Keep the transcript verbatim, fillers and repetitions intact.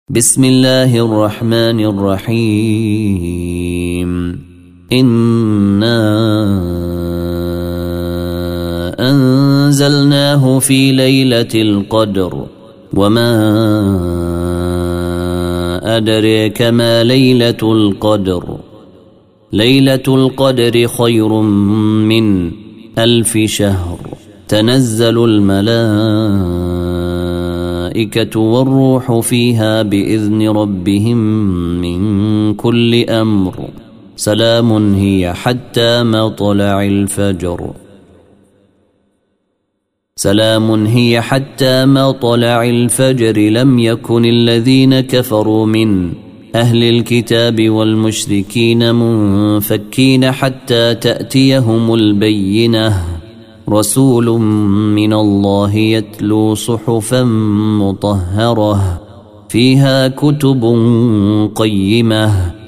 بسم الله الرحمن الرحيم إنا أنزلناه في ليلة القدر وما أدريك ما ليلة القدر ليلة القدر خير من ألف شهر تنزل الملائكة والروح فيها بإذن ربهم من كل أمر سلام هي حتى مطلع الفجر سلام هي حتى مطلع الفجر لم يكن الذين كفروا من أهل الكتاب والمشركين منفكين حتى تأتيهم البينة رسول من الله يتلو صحفا مطهرة فيها كتب قيمة